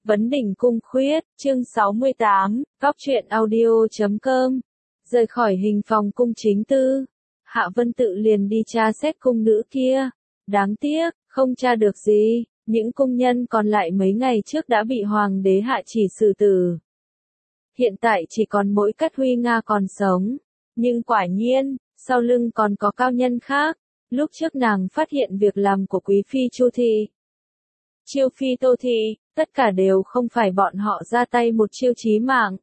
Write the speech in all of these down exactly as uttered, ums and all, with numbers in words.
Vấn đỉnh cung khuyết, chương sáu mươi tám, Góc truyện audio chấm com. Rời khỏi hình phòng cung chính tư, Hạ Vân Tự liền đi tra xét cung nữ kia. Đáng tiếc, không tra được gì, những cung nhân còn lại mấy ngày trước đã bị hoàng đế hạ chỉ xử tử. Hiện tại chỉ còn mỗi Cát Huy Nga còn sống. Nhưng quả nhiên, sau lưng còn có cao nhân khác. Lúc trước nàng phát hiện việc làm của Quý Phi Chu Thị, Chiêu Phi Tô Thị, tất cả đều không phải bọn họ ra tay một chiêu chí mạng.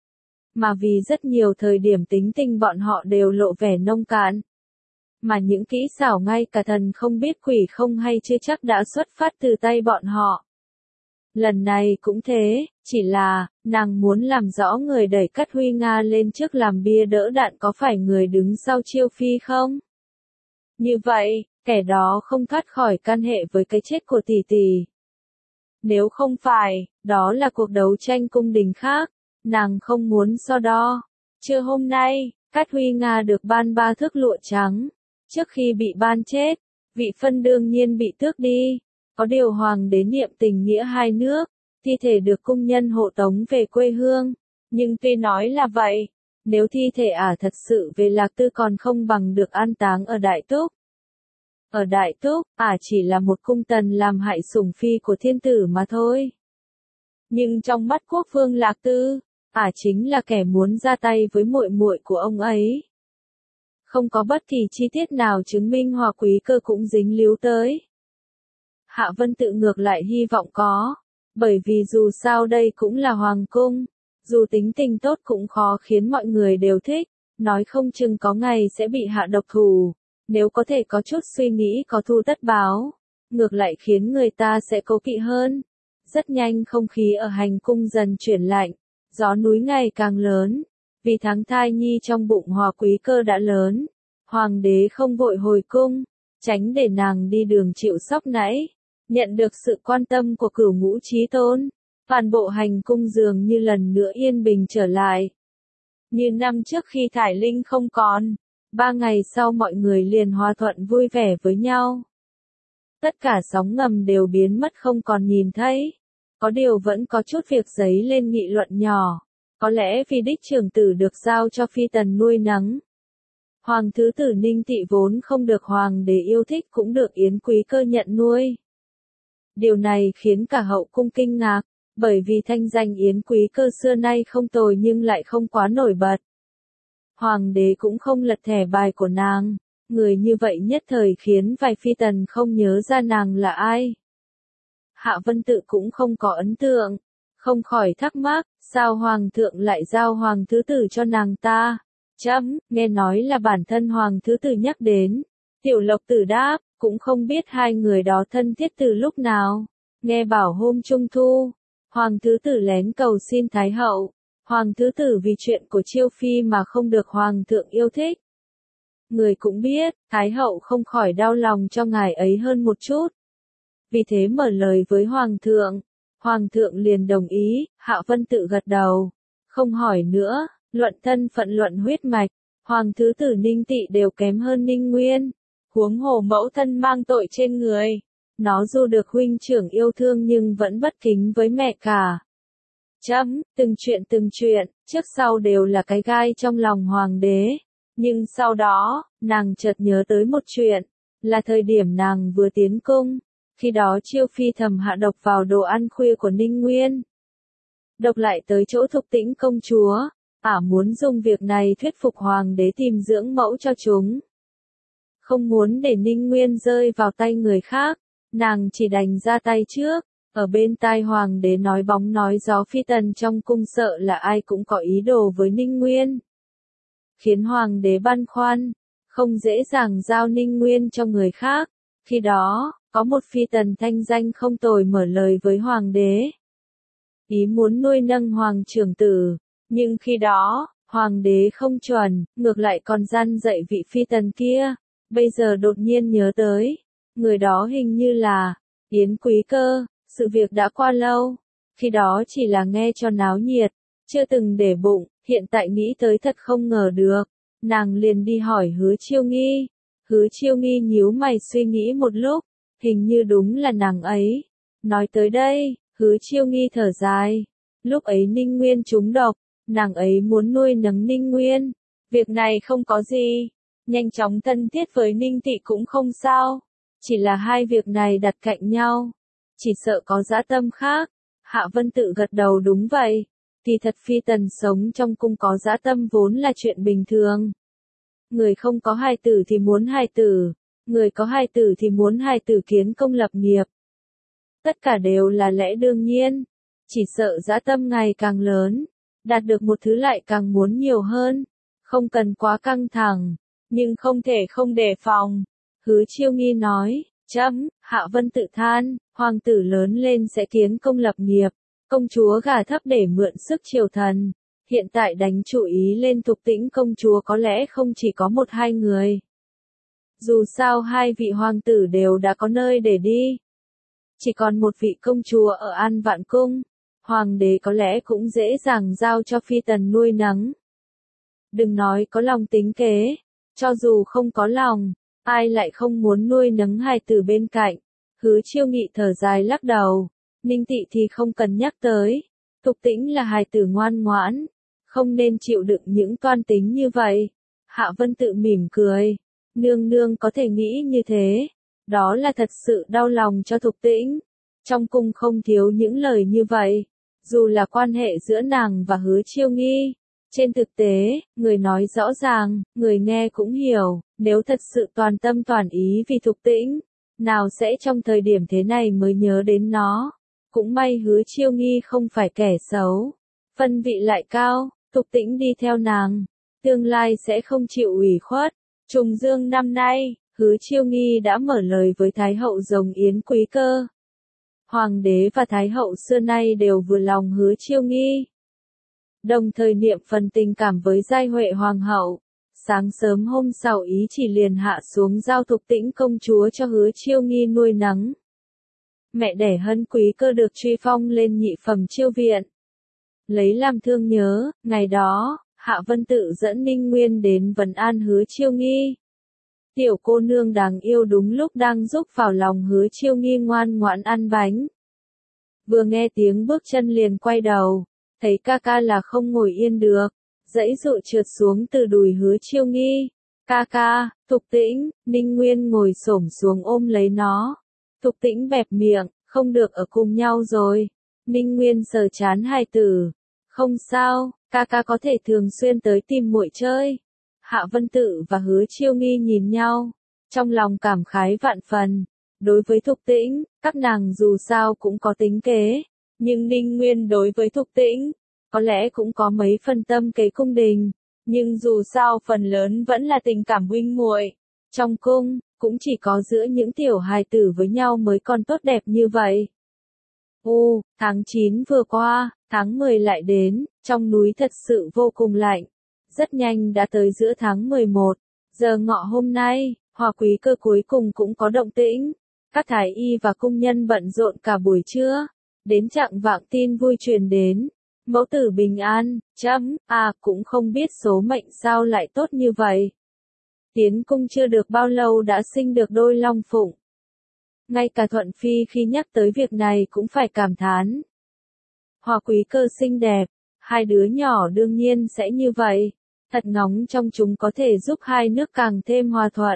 Mà vì rất nhiều thời điểm tính tình bọn họ đều lộ vẻ nông cạn. Mà những kỹ xảo ngay cả thần không biết quỷ không hay chưa chắc đã xuất phát từ tay bọn họ. Lần này cũng thế, chỉ là, nàng muốn làm rõ người đẩy Cát Huy Nga lên trước làm bia đỡ đạn có phải người đứng sau Chiêu Phi không? Như vậy, kẻ đó không thoát khỏi can hệ với cái chết của tỷ tỷ. Nếu không phải, đó là cuộc đấu tranh cung đình khác, nàng không muốn so đo. Trưa hôm nay, Cát Huy Nga được ban ba thước lụa trắng. Trước khi bị ban chết, vị phân đương nhiên bị tước đi. Có điều hoàng đế niệm tình nghĩa hai nước, thi thể được cung nhân hộ tống về quê hương. Nhưng tuy nói là vậy, nếu thi thể ả thật sự về Lạc Tư còn không bằng được an táng ở Đại Túc. Ở Đại Túc, ả chỉ là một cung tần làm hại sủng phi của thiên tử mà thôi. Nhưng trong mắt quốc vương Lạc Tư, ả chính là kẻ muốn ra tay với muội muội của ông ấy. Không có bất kỳ chi tiết nào chứng minh Hòa Quý Cơ cũng dính líu tới. Hạ Vân Tự ngược lại hy vọng có, bởi vì dù sao đây cũng là hoàng cung, dù tính tình tốt cũng khó khiến mọi người đều thích, nói không chừng có ngày sẽ bị hạ độc thủ. Nếu có thể có chút suy nghĩ có thu tất báo, ngược lại khiến người ta sẽ cố kỵ hơn. Rất nhanh không khí ở hành cung dần chuyển lạnh, gió núi ngày càng lớn, vì tháng thai nhi trong bụng Hòa Quý Cơ đã lớn. Hoàng đế không vội hồi cung, tránh để nàng đi đường chịu sốc nãy, nhận được sự quan tâm của Cửu Ngũ Chí Tôn. Toàn bộ hành cung dường như lần nữa yên bình trở lại. Như năm trước khi Thải Linh không còn. Ba ngày sau mọi người liền hòa thuận vui vẻ với nhau. Tất cả sóng ngầm đều biến mất không còn nhìn thấy. Có điều vẫn có chút việc giấy lên nghị luận nhỏ. Có lẽ vì đích trưởng tử được giao cho phi tần nuôi nấng. Hoàng thứ tử Ninh Tị vốn không được hoàng đế yêu thích cũng được Yến Quý Cơ nhận nuôi. Điều này khiến cả hậu cung kinh ngạc, bởi vì thanh danh Yến Quý Cơ xưa nay không tồi nhưng lại không quá nổi bật. Hoàng đế cũng không lật thẻ bài của nàng, người như vậy nhất thời khiến vài phi tần không nhớ ra nàng là ai. Hạ Vân Tự cũng không có ấn tượng, không khỏi thắc mắc, sao hoàng thượng lại giao hoàng thứ tử cho nàng ta? Chấm, nghe nói là bản thân hoàng thứ tử nhắc đến. Tiểu Lộc Tử đáp, cũng không biết hai người đó thân thiết từ lúc nào. Nghe bảo hôm trung thu, hoàng thứ tử lén cầu xin thái hậu. Hoàng thứ tử vì chuyện của Chiêu Phi mà không được hoàng thượng yêu thích. Người cũng biết, thái hậu không khỏi đau lòng cho ngài ấy hơn một chút. Vì thế mở lời với hoàng thượng. Hoàng thượng liền đồng ý, Hạ Vân Tự gật đầu. Không hỏi nữa, luận thân phận luận huyết mạch, hoàng thứ tử Ninh Tị đều kém hơn Ninh Nguyên. Huống hồ mẫu thân mang tội trên người. Nó dù được huynh trưởng yêu thương nhưng vẫn bất kính với mẹ cả. Chấm, từng chuyện từng chuyện, trước sau đều là cái gai trong lòng hoàng đế. Nhưng sau đó, nàng chợt nhớ tới một chuyện, là thời điểm nàng vừa tiến cung. Khi đó Chiêu Phi thầm hạ độc vào đồ ăn khuya của Ninh Nguyên. Độc lại tới chỗ Thục Tĩnh công chúa, ả muốn dùng việc này thuyết phục hoàng đế tìm dưỡng mẫu cho chúng. Không muốn để Ninh Nguyên rơi vào tay người khác, nàng chỉ đành ra tay trước. Ở bên tai hoàng đế nói bóng nói gió phi tần trong cung sợ là ai cũng có ý đồ với Ninh Nguyên. Khiến hoàng đế băn khoăn, không dễ dàng giao Ninh Nguyên cho người khác. Khi đó, có một phi tần thanh danh không tồi mở lời với hoàng đế. Ý muốn nuôi nâng hoàng trưởng tử, nhưng khi đó, hoàng đế không chuẩn, ngược lại còn gian dạy vị phi tần kia. Bây giờ đột nhiên nhớ tới, người đó hình như là Yến Quý Cơ. Sự việc đã qua lâu, khi đó chỉ là nghe cho náo nhiệt, chưa từng để bụng, hiện tại nghĩ tới thật không ngờ được. Nàng liền đi hỏi Hứa Chiêu Nghi. Hứa Chiêu Nghi nhíu mày suy nghĩ một lúc, hình như đúng là nàng ấy. Nói tới đây, Hứa Chiêu Nghi thở dài. Lúc ấy Ninh Nguyên trúng độc, nàng ấy muốn nuôi nấng Ninh Nguyên. Việc này không có gì. Nhanh chóng thân thiết với Ninh Thị cũng không sao. Chỉ là hai việc này đặt cạnh nhau. Chỉ sợ có dã tâm khác. Hạ Vân Tự gật đầu đúng vậy. Kỳ thật phi tần sống trong cung có dã tâm vốn là chuyện bình thường. Người không có hài tử thì muốn hài tử. Người có hài tử thì muốn hài tử kiến công lập nghiệp. Tất cả đều là lẽ đương nhiên. Chỉ sợ dã tâm ngày càng lớn. Đạt được một thứ lại càng muốn nhiều hơn. Không cần quá căng thẳng. Nhưng không thể không đề phòng. Hứa Chiêu Nghi nói, chấm, Hạ Vân Tự than, hoàng tử lớn lên sẽ kiến công lập nghiệp, công chúa gả thấp để mượn sức triều thần. Hiện tại đánh chú ý lên Thục Tĩnh công chúa có lẽ không chỉ có một hai người. Dù sao hai vị hoàng tử đều đã có nơi để đi. Chỉ còn một vị công chúa ở An Vạn Cung, hoàng đế có lẽ cũng dễ dàng giao cho phi tần nuôi nấng. Đừng nói có lòng tính kế, cho dù không có lòng, ai lại không muốn nuôi nấng hài tử bên cạnh. Hứa Chiêu Nghị thở dài lắc đầu, Ninh Tị thì không cần nhắc tới, Thục Tĩnh là hài tử ngoan ngoãn, không nên chịu đựng những toan tính như vậy. Hạ Vân Tự mỉm cười, nương nương có thể nghĩ như thế, đó là thật sự đau lòng cho Thục Tĩnh. Trong cung không thiếu những lời như vậy, dù là quan hệ giữa nàng và Hứa Chiêu Nghi. Trên thực tế, người nói rõ ràng, người nghe cũng hiểu, nếu thật sự toàn tâm toàn ý vì Thục Tĩnh, nào sẽ trong thời điểm thế này mới nhớ đến nó. Cũng may Hứa Chiêu Nghi không phải kẻ xấu, phân vị lại cao, Thục Tĩnh đi theo nàng, tương lai sẽ không chịu ủy khuất. Trùng Dương năm nay, Hứa Chiêu Nghi đã mở lời với Thái hậu Rồng Yến Quý Cơ. Hoàng đế và Thái hậu xưa nay đều vừa lòng Hứa Chiêu Nghi. Đồng thời niệm phần tình cảm với Giai Huệ Hoàng hậu. Sáng sớm hôm sau ý chỉ liền hạ xuống giao Thục Tĩnh công chúa cho Hứa Chiêu Nghi nuôi nấng. Mẹ đẻ Hân Quý Cơ được truy phong lên nhị phẩm chiêu viện. Lấy làm thương nhớ, ngày đó, Hạ Vân Tự dẫn Ninh Nguyên đến vấn an Hứa Chiêu Nghi. Tiểu cô nương đáng yêu đúng lúc đang giúp vào lòng Hứa Chiêu Nghi ngoan ngoãn ăn bánh. Vừa nghe tiếng bước chân liền quay đầu, thấy ca ca là không ngồi yên được, dãy dụ trượt xuống từ đùi Hứa Chiêu Nghi. Ca ca, Thục Tĩnh, Ninh Nguyên ngồi xổm xuống ôm lấy nó. Thục Tĩnh bẹp miệng, không được ở cùng nhau rồi. Ninh Nguyên sờ chán hài tử. Không sao, ca ca có thể thường xuyên tới tìm muội chơi. Hạ Vân Tự và Hứa Chiêu Nghi nhìn nhau, trong lòng cảm khái vạn phần. Đối với Thục Tĩnh, các nàng dù sao cũng có tính kế, nhưng Ninh Nguyên đối với Thục Tĩnh, có lẽ cũng có mấy phần tâm kế cung đình, nhưng dù sao phần lớn vẫn là tình cảm huynh muội. Trong cung, cũng chỉ có giữa những tiểu hài tử với nhau mới còn tốt đẹp như vậy. Ô, tháng chín vừa qua, tháng mười lại đến, trong núi thật sự vô cùng lạnh. Rất nhanh đã tới giữa tháng mười một, giờ ngọ hôm nay, Hòa Quý Cơ cuối cùng cũng có động tĩnh. Các thái y và cung nhân bận rộn cả buổi trưa, đến chạng vạng tin vui truyền đến. Mẫu tử bình an, chấm, à cũng không biết số mệnh sao lại tốt như vậy. Tiến cung chưa được bao lâu đã sinh được đôi long phụng. Ngay cả Thuận Phi khi nhắc tới việc này cũng phải cảm thán. Hòa Quý Cơ xinh đẹp, hai đứa nhỏ đương nhiên sẽ như vậy. Thật ngóng trong chúng có thể giúp hai nước càng thêm hòa thuận.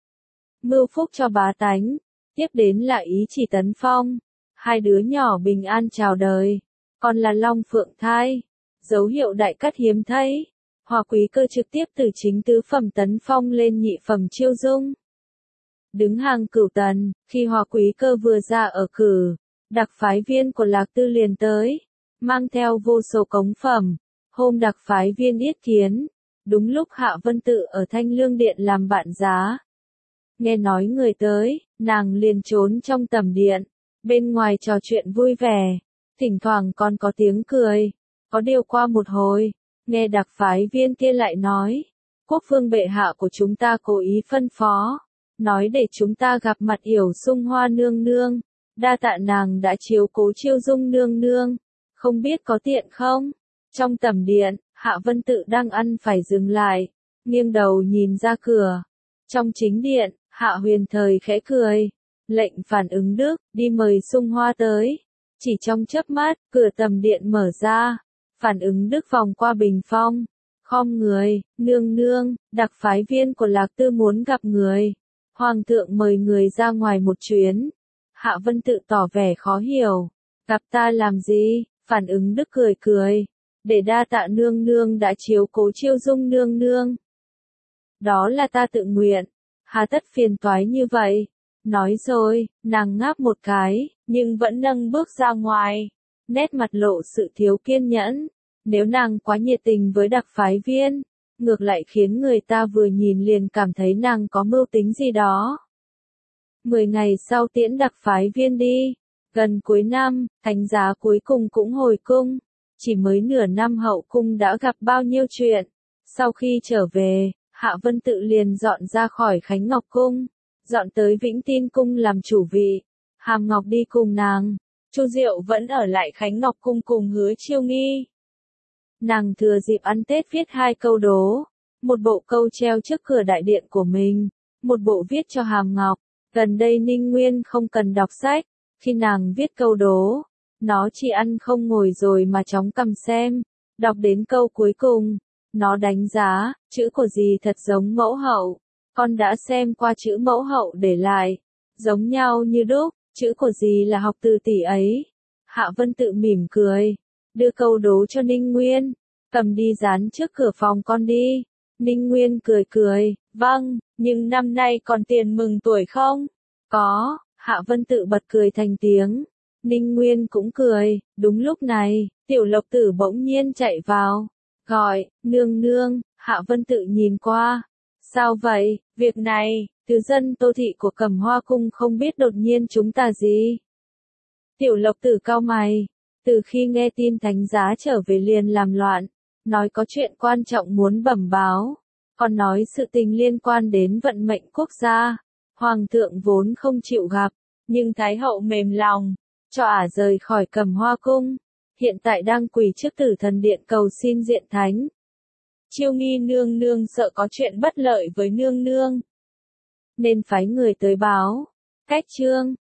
Mưu phúc cho bá tánh. Tiếp đến là Ý Chỉ Tấn Phong. Hai đứa nhỏ bình an chào đời. Còn là long phượng thai. Dấu hiệu đại cát hiếm thấy. Hòa Quý Cơ trực tiếp từ chính tứ phẩm Tấn Phong lên nhị phẩm Chiêu Dung. Đứng hàng cửu tần, khi Hòa Quý Cơ vừa ra ở cử, đặc phái viên của Lạc Tư liền tới, mang theo vô số cống phẩm. Hôm đặc phái viên yết kiến, đúng lúc Hạ Vân Tự ở Thanh Lương Điện làm bạn giá. Nghe nói người tới, nàng liền trốn trong tầm điện, bên ngoài trò chuyện vui vẻ, thỉnh thoảng còn có tiếng cười. Có điều qua một hồi, nghe đặc phái viên kia lại nói, quốc vương bệ hạ của chúng ta cố ý phân phó, nói để chúng ta gặp mặt Yểu Sung Hoa nương nương, đa tạ nàng đã chiếu cố Chiêu Dung nương nương, không biết có tiện không? Trong tầm điện, Hạ Vân Tự đang ăn phải dừng lại, nghiêng đầu nhìn ra cửa. Trong chính điện, Hạ Huyền Thời khẽ cười, lệnh phản ứng Đức, đi mời Sung Hoa tới. Chỉ trong chớp mắt, cửa tầm điện mở ra. Phản ứng Đức vòng qua bình phong. Khom người, nương nương, đặc phái viên của Lạc Tư muốn gặp người. Hoàng thượng mời người ra ngoài một chuyến. Hạ Vân Tự tỏ vẻ khó hiểu. Gặp ta làm gì? Phản ứng Đức cười cười. Để đa tạ nương nương đã chiếu cố Chiêu Dung nương nương. Đó là ta tự nguyện. Hà tất phiền toái như vậy. Nói rồi, nàng ngáp một cái, nhưng vẫn nâng bước ra ngoài. Nét mặt lộ sự thiếu kiên nhẫn. Nếu nàng quá nhiệt tình với đặc phái viên, ngược lại khiến người ta vừa nhìn liền cảm thấy nàng có mưu tính gì đó. Mười ngày sau tiễn đặc phái viên đi. Gần cuối năm, thánh giá cuối cùng cũng hồi cung. Chỉ mới nửa năm hậu cung đã gặp bao nhiêu chuyện. Sau khi trở về, Hạ Vân Tự liền dọn ra khỏi Khánh Ngọc Cung. Dọn tới Vĩnh Tin Cung làm chủ vị. Hàm Ngọc đi cùng nàng. Chu Diệu vẫn ở lại Khánh Ngọc Cung cùng Hứa Chiêu Nghi. Nàng thừa dịp ăn Tết viết hai câu đố. Một bộ câu treo trước cửa đại điện của mình. Một bộ viết cho Hàm Ngọc. Gần đây Ninh Nguyên không cần đọc sách. Khi nàng viết câu đố, nó chỉ ăn không ngồi rồi mà chóng cầm xem. Đọc đến câu cuối cùng, nó đánh giá, chữ của dì thật giống mẫu hậu. Con đã xem qua chữ mẫu hậu để lại. Giống nhau như đúc, chữ của dì là học từ tỷ ấy. Hạ Vân Tự mỉm cười. Đưa câu đố cho Ninh Nguyên. Cầm đi dán trước cửa phòng con đi. Ninh Nguyên cười cười. Vâng, nhưng năm nay còn tiền mừng tuổi không? Có. Hạ Vân Tự bật cười thành tiếng. Ninh Nguyên cũng cười. Đúng lúc này, Tiểu Lộc Tử bỗng nhiên chạy vào. Gọi, nương nương. Hạ Vân Tự nhìn qua. Sao vậy, việc này, tứ dân Tô thị của Cẩm Hoa Cung không biết đột nhiên chúng ta gì. Tiểu Lộc Tử cau mày. Từ khi nghe tin thánh giá trở về liền làm loạn. Nói có chuyện quan trọng muốn bẩm báo. Còn nói sự tình liên quan đến vận mệnh quốc gia. Hoàng thượng vốn không chịu gặp, nhưng Thái hậu mềm lòng, cho ả rời khỏi Cẩm Hoa Cung. Hiện tại đang quỳ trước Tử Thần Điện cầu xin diện thánh. Chiêu Nghi nương nương sợ có chuyện bất lợi với nương nương, nên phái người tới báo. Cách chương